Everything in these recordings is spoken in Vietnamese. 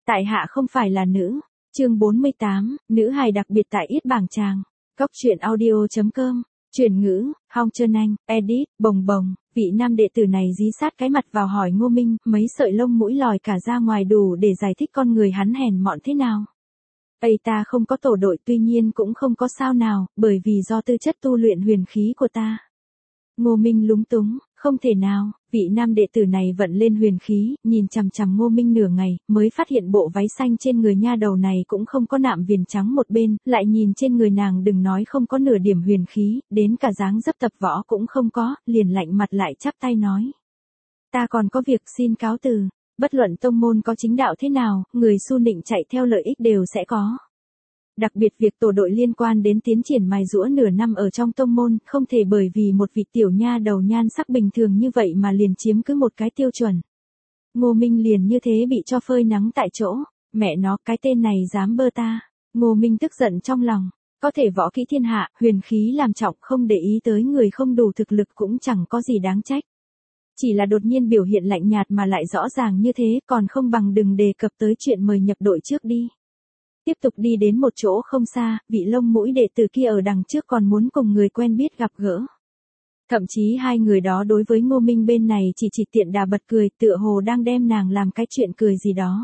Tại hạ không phải là nữ. Chương 48, nữ hài đặc biệt tại Yết Bảng Tràng. Góc truyện audio.com. Chuyển ngữ, Hong Trân Anh, edit, bồng bồng. Vị nam đệ tử này dí sát cái mặt vào hỏi Ngô Minh, mấy sợi lông mũi lòi cả ra ngoài đủ để giải thích con người hắn hèn mọn thế nào. Ây, ta không có tổ đội, tuy nhiên cũng không có sao nào, bởi vì do tư chất tu luyện huyền khí của ta. Ngô Minh lúng túng, không thể nào. Vị nam đệ tử này vận lên huyền khí, nhìn chằm chằm Ngô Minh nửa ngày, mới phát hiện bộ váy xanh trên người nha đầu này cũng không có nạm viền trắng một bên, lại nhìn trên người nàng đừng nói không có nửa điểm huyền khí, đến cả dáng dấp tập võ cũng không có, liền lạnh mặt lại chắp tay nói. Ta còn có việc xin cáo từ, bất luận tông môn có chính đạo thế nào, người su nịnh chạy theo lợi ích đều sẽ có. Đặc biệt việc tổ đội liên quan đến tiến triển mài giũa nửa năm ở trong tông môn, không thể bởi vì một vị tiểu nha đầu nhan sắc bình thường như vậy mà liền chiếm cứ một cái tiêu chuẩn. Ngô Minh liền như thế bị cho phơi nắng tại chỗ, mẹ nó, cái tên này dám bơ ta. Ngô Minh tức giận trong lòng, có thể võ kỹ thiên hạ, huyền khí làm trọng, không để ý tới người không đủ thực lực cũng chẳng có gì đáng trách. Chỉ là đột nhiên biểu hiện lạnh nhạt mà lại rõ ràng như thế, còn không bằng đừng đề cập tới chuyện mời nhập đội trước đi. Tiếp tục đi đến một chỗ không xa, vị lông mũi đệ tử kia ở đằng trước còn muốn cùng người quen biết gặp gỡ. Thậm chí hai người đó đối với Ngô Minh bên này chỉ tiện đà bật cười, tựa hồ đang đem nàng làm cái chuyện cười gì đó.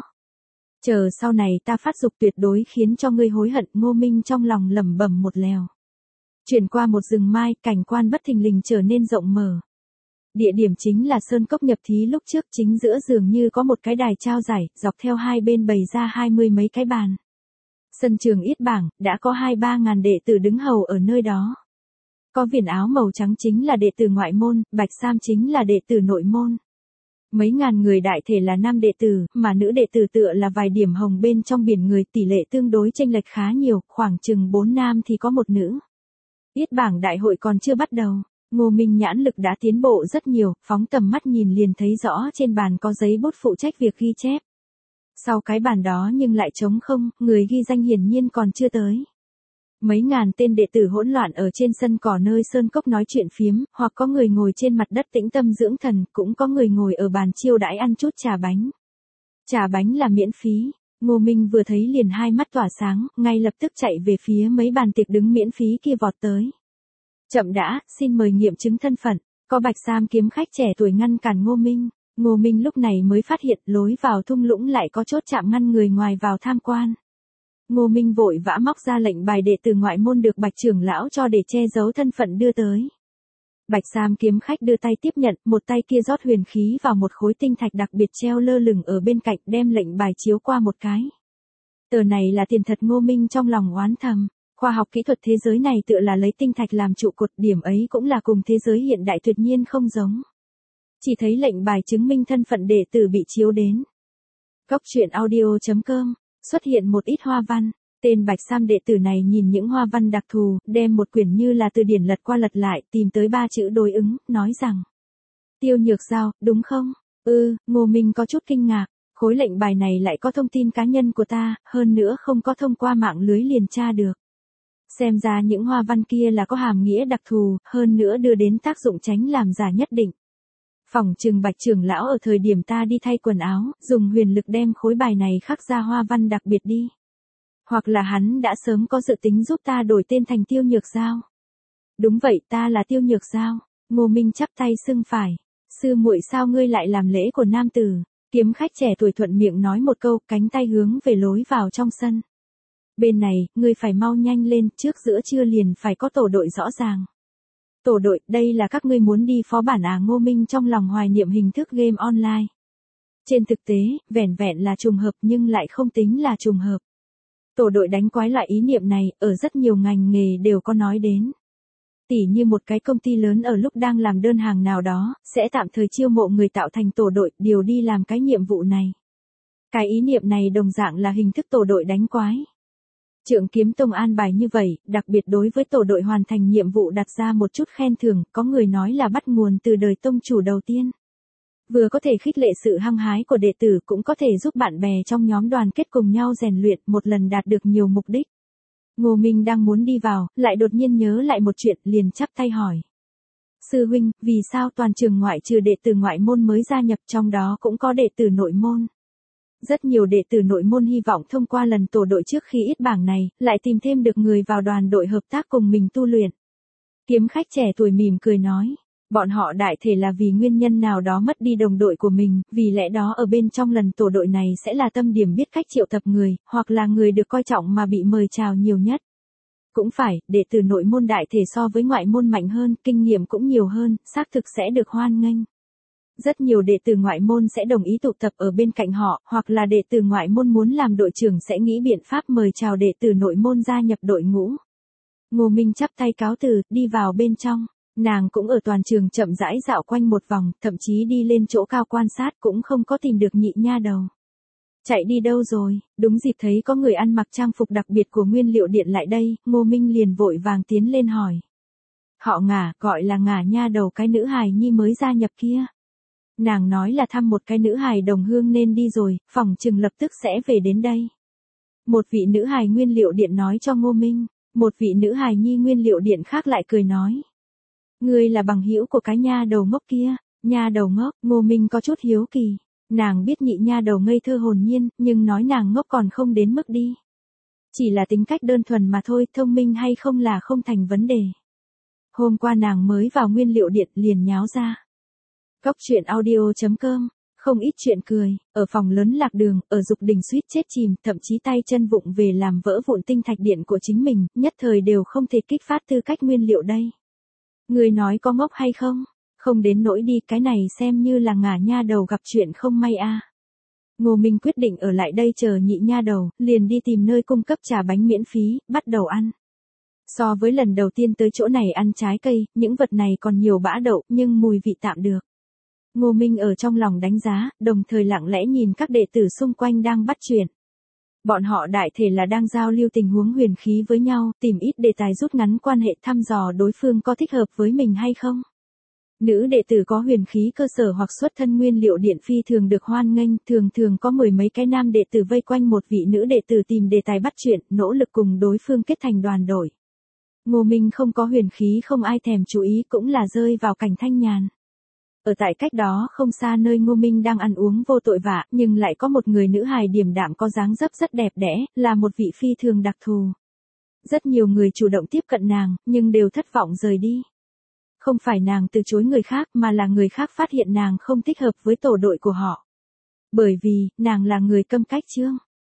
Chờ sau này ta phát dục tuyệt đối khiến cho ngươi hối hận. Ngô Minh trong lòng lẩm bẩm một lèo. Chuyển qua một rừng mai, cảnh quan bất thình lình trở nên rộng mở. Địa điểm chính là Sơn Cốc nhập thí lúc trước, chính giữa dường như có một cái đài trao giải, dọc theo hai bên bày ra 20 mấy cái bàn. Sân trường Yết Bảng, đã có 2-3 ngàn đệ tử đứng hầu ở nơi đó. Có viền áo màu trắng chính là đệ tử ngoại môn, bạch sam chính là đệ tử nội môn. Mấy ngàn người đại thể là nam đệ tử, mà nữ đệ tử tựa là vài điểm hồng bên trong biển người, tỷ lệ tương đối chênh lệch khá nhiều, khoảng chừng 4 nam thì có 1 nữ. Yết Bảng đại hội còn chưa bắt đầu, Ngô Minh nhãn lực đã tiến bộ rất nhiều, phóng tầm mắt nhìn liền thấy rõ trên bàn có giấy bút phụ trách việc ghi chép. Sau cái bàn đó nhưng lại trống không, người ghi danh hiển nhiên còn chưa tới. Mấy ngàn tên đệ tử hỗn loạn ở trên sân cỏ nơi sơn cốc nói chuyện phiếm, hoặc có người ngồi trên mặt đất tĩnh tâm dưỡng thần, cũng có người ngồi ở bàn chiêu đãi ăn chút trà bánh. Trà bánh là miễn phí. Ngô Minh vừa thấy liền hai mắt tỏa sáng, ngay lập tức chạy về phía mấy bàn tiệc đứng miễn phí kia vọt tới. Chậm đã, xin mời nghiệm chứng thân phận. Có bạch sam kiếm khách trẻ tuổi ngăn cản Ngô Minh. Ngô Minh lúc này mới phát hiện lối vào thung lũng lại có chốt chạm ngăn người ngoài vào tham quan. Ngô Minh vội vã móc ra lệnh bài đệ tử ngoại môn được bạch trưởng lão cho để che giấu thân phận đưa tới. Bạch sam kiếm khách đưa tay tiếp nhận, một tay kia rót huyền khí vào một khối tinh thạch đặc biệt treo lơ lửng ở bên cạnh, đem lệnh bài chiếu qua một cái. Tờ này là tiền thật. Ngô Minh trong lòng oán thầm. Khoa học kỹ thuật thế giới này tựa là lấy tinh thạch làm trụ cột, điểm ấy cũng là cùng thế giới hiện đại tuyệt nhiên không giống. Chỉ thấy lệnh bài chứng minh thân phận đệ tử bị chiếu đến. Góc truyện audio.com, xuất hiện một ít hoa văn. Tên bạch sam đệ tử này nhìn những hoa văn đặc thù, đem một quyển như là từ điển lật qua lật lại, tìm tới 3 chữ đối ứng, nói rằng. Tiêu Nhược Giao, đúng không? Ngô Minh có chút kinh ngạc. Khối lệnh bài này lại có thông tin cá nhân của ta, hơn nữa không có thông qua mạng lưới liền tra được. Xem ra những hoa văn kia là có hàm nghĩa đặc thù, hơn nữa đưa đến tác dụng tránh làm giả nhất định. Phỏng chừng bạch trưởng lão ở thời điểm ta đi thay quần áo, dùng huyền lực đem khối bài này khắc ra hoa văn đặc biệt đi. Hoặc là hắn đã sớm có dự tính giúp ta đổi tên thành Tiêu Nhược Giao. Đúng vậy, ta là Tiêu Nhược Giao. Ngô Minh chắp tay xưng phải. Sư muội, sao ngươi lại làm lễ của nam tử? Kiếm khách trẻ tuổi thuận miệng nói một câu, cánh tay hướng về lối vào trong sân. Bên này, ngươi phải mau nhanh lên, trước giữa trưa liền phải có tổ đội rõ ràng. Tổ đội, đây là các ngươi muốn đi phó bản à? Ngô Minh trong lòng hoài niệm hình thức game online. Trên thực tế, vẻn vẹn là trùng hợp nhưng lại không tính là trùng hợp. Tổ đội đánh quái loại ý niệm này, ở rất nhiều ngành nghề đều có nói đến. Tỉ như một cái công ty lớn ở lúc đang làm đơn hàng nào đó, sẽ tạm thời chiêu mộ người tạo thành tổ đội, điều đi làm cái nhiệm vụ này. Cái ý niệm này đồng dạng là hình thức tổ đội đánh quái. Trượng Kiếm Tông an bài như vậy, đặc biệt đối với tổ đội hoàn thành nhiệm vụ đặt ra một chút khen thưởng, có người nói là bắt nguồn từ đời tông chủ đầu tiên. Vừa có thể khích lệ sự hăng hái của đệ tử, cũng có thể giúp bạn bè trong nhóm đoàn kết cùng nhau rèn luyện, một lần đạt được nhiều mục đích. Ngô Minh đang muốn đi vào, lại đột nhiên nhớ lại một chuyện, liền chắp tay hỏi. Sư huynh, vì sao toàn trường ngoại trừ đệ tử ngoại môn mới gia nhập, trong đó cũng có đệ tử nội môn? Rất nhiều đệ tử nội môn hy vọng thông qua lần tổ đội trước khi ít bảng này, lại tìm thêm được người vào đoàn đội hợp tác cùng mình tu luyện. Kiếm khách trẻ tuổi mỉm cười nói. Bọn họ đại thể là vì nguyên nhân nào đó mất đi đồng đội của mình, vì lẽ đó ở bên trong lần tổ đội này sẽ là tâm điểm biết cách triệu tập người, hoặc là người được coi trọng mà bị mời chào nhiều nhất. Cũng phải, đệ tử nội môn đại thể so với ngoại môn mạnh hơn, kinh nghiệm cũng nhiều hơn, xác thực sẽ được hoan nghênh. Rất nhiều đệ tử ngoại môn sẽ đồng ý tụ tập ở bên cạnh họ, hoặc là đệ tử ngoại môn muốn làm đội trưởng sẽ nghĩ biện pháp mời chào đệ tử nội môn gia nhập đội ngũ. Ngô Minh chắp tay cáo từ, đi vào bên trong. Nàng cũng ở toàn trường chậm rãi dạo quanh một vòng, thậm chí đi lên chỗ cao quan sát cũng không có tìm được nhị nha đầu. Chạy đi đâu rồi? Đúng dịp thấy có người ăn mặc trang phục đặc biệt của Nguyên Liệu Điện lại đây, Ngô Minh liền vội vàng tiến lên hỏi. Họ Ngả, gọi là Ngả nha đầu cái nữ hài nhi mới gia nhập kia. Nàng nói là thăm một cái nữ hài đồng hương nên đi rồi, phỏng chừng lập tức sẽ về đến đây. Một vị nữ hài Nguyên Liệu Điện nói cho Ngô Minh, một vị nữ hài nhi Nguyên Liệu Điện khác lại cười nói. Ngươi là bằng hữu của cái nha đầu ngốc kia. Nha đầu ngốc, Ngô Minh có chút hiếu kỳ. Nàng biết nhị nha đầu ngây thơ hồn nhiên, nhưng nói nàng ngốc còn không đến mức đi. Chỉ là tính cách đơn thuần mà thôi, thông minh hay không là không thành vấn đề. Hôm qua nàng mới vào Nguyên Liệu Điện liền nháo ra. Góc truyện audio.com, không ít chuyện cười, ở phòng lớn lạc đường, ở dục đình suýt chết chìm, thậm chí tay chân vụng về làm vỡ vụn tinh thạch điện của chính mình, nhất thời đều không thể kích phát tư cách nguyên liệu đây. Người nói có ngốc hay không? Không đến nỗi đi, cái này xem như là Ngả nha đầu gặp chuyện không may a. Ngô Minh quyết định ở lại đây chờ nhị nha đầu, liền đi tìm nơi cung cấp trà bánh miễn phí, bắt đầu ăn. So với lần đầu tiên tới chỗ này ăn trái cây, những vật này còn nhiều bã đậu, nhưng mùi vị tạm được. Ngô Minh ở trong lòng đánh giá, đồng thời lặng lẽ nhìn các đệ tử xung quanh đang bắt chuyện. Bọn họ đại thể là đang giao lưu tình huống huyền khí với nhau, tìm ít đề tài rút ngắn quan hệ thăm dò đối phương có thích hợp với mình hay không. Nữ đệ tử có huyền khí cơ sở hoặc xuất thân Nguyên Liệu Điện phi thường được hoan nghênh, thường có mười mấy cái nam đệ tử vây quanh một vị nữ đệ tử tìm đề tài bắt chuyện, nỗ lực cùng đối phương kết thành đoàn đội. Ngô Minh không có huyền khí không ai thèm chú ý cũng là rơi vào cảnh thanh nhàn. Ở tại cách đó không xa nơi Ngô Minh đang ăn uống vô tội vạ, nhưng lại có một người nữ hài điềm đạm có dáng dấp rất đẹp đẽ, là một vị phi thường đặc thù. Rất nhiều người chủ động tiếp cận nàng, nhưng đều thất vọng rời đi. Không phải nàng từ chối người khác mà là người khác phát hiện nàng không thích hợp với tổ đội của họ. Bởi vì, nàng là người câm cách chương.